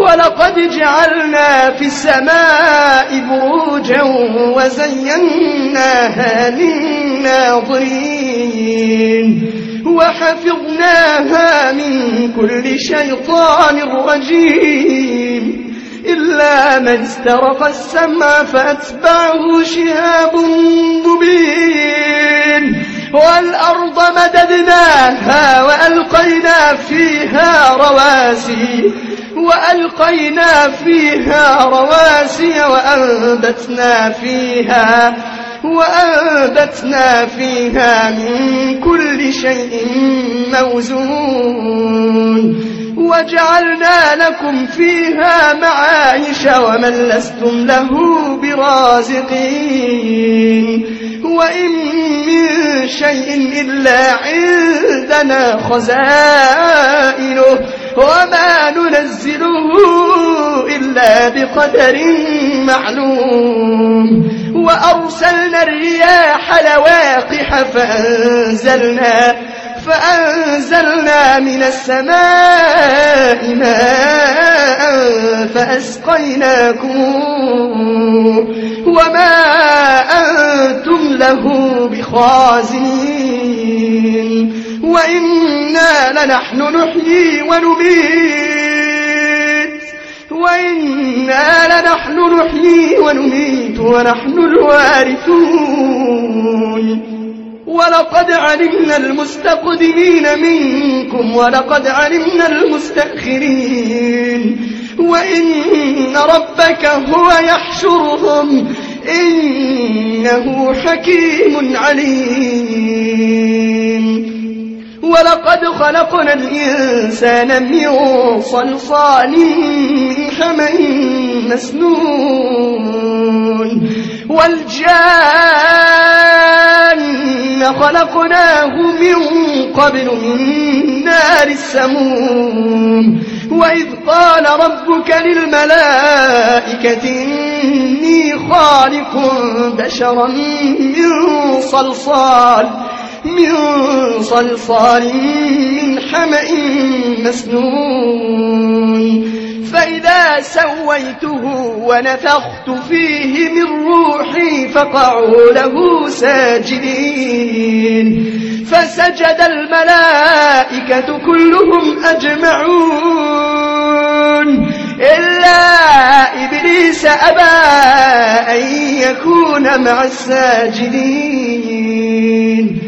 ولقد جعلنا في السماء بروجا وزيناها للناظرين وحفظناها من كل شيطان رجيم إلا من استرق السمع فأتبعه شهاب مبين والأرض مددناها وألقينا فيها رواسي وأنبتنا فيها من كل شيء موزون وجعلنا لكم فيها معايش ومن لستم له برازقين وإن من شيء إلا عندنا خزائنه وما ننزله إلا بقدر معلوم وأرسلنا الرياح لواقح فأنزلنا من السماء ماء فأسقيناكم وما أنتم له بخازنين وإنا لنحن نحيي ونميت ونحن الوارثون ولقد علمنا المستقدمين منكم ولقد علمنا المستأخرين وإن ربك هو يحشرهم إنه حكيم عليم ولقد خلقنا الإنسان من صلصال من حمأ مسنون والجان خلقناه من قبل من نار السموم وإذ قال ربك للملائكة إني خالق بشرا من صلصال من حمأ مسنون فإذا سويته ونفخت فيه من روحي فقعوا له ساجدين فسجد الملائكة كلهم أجمعون إلا إبليس أبى أن يكون مع الساجدين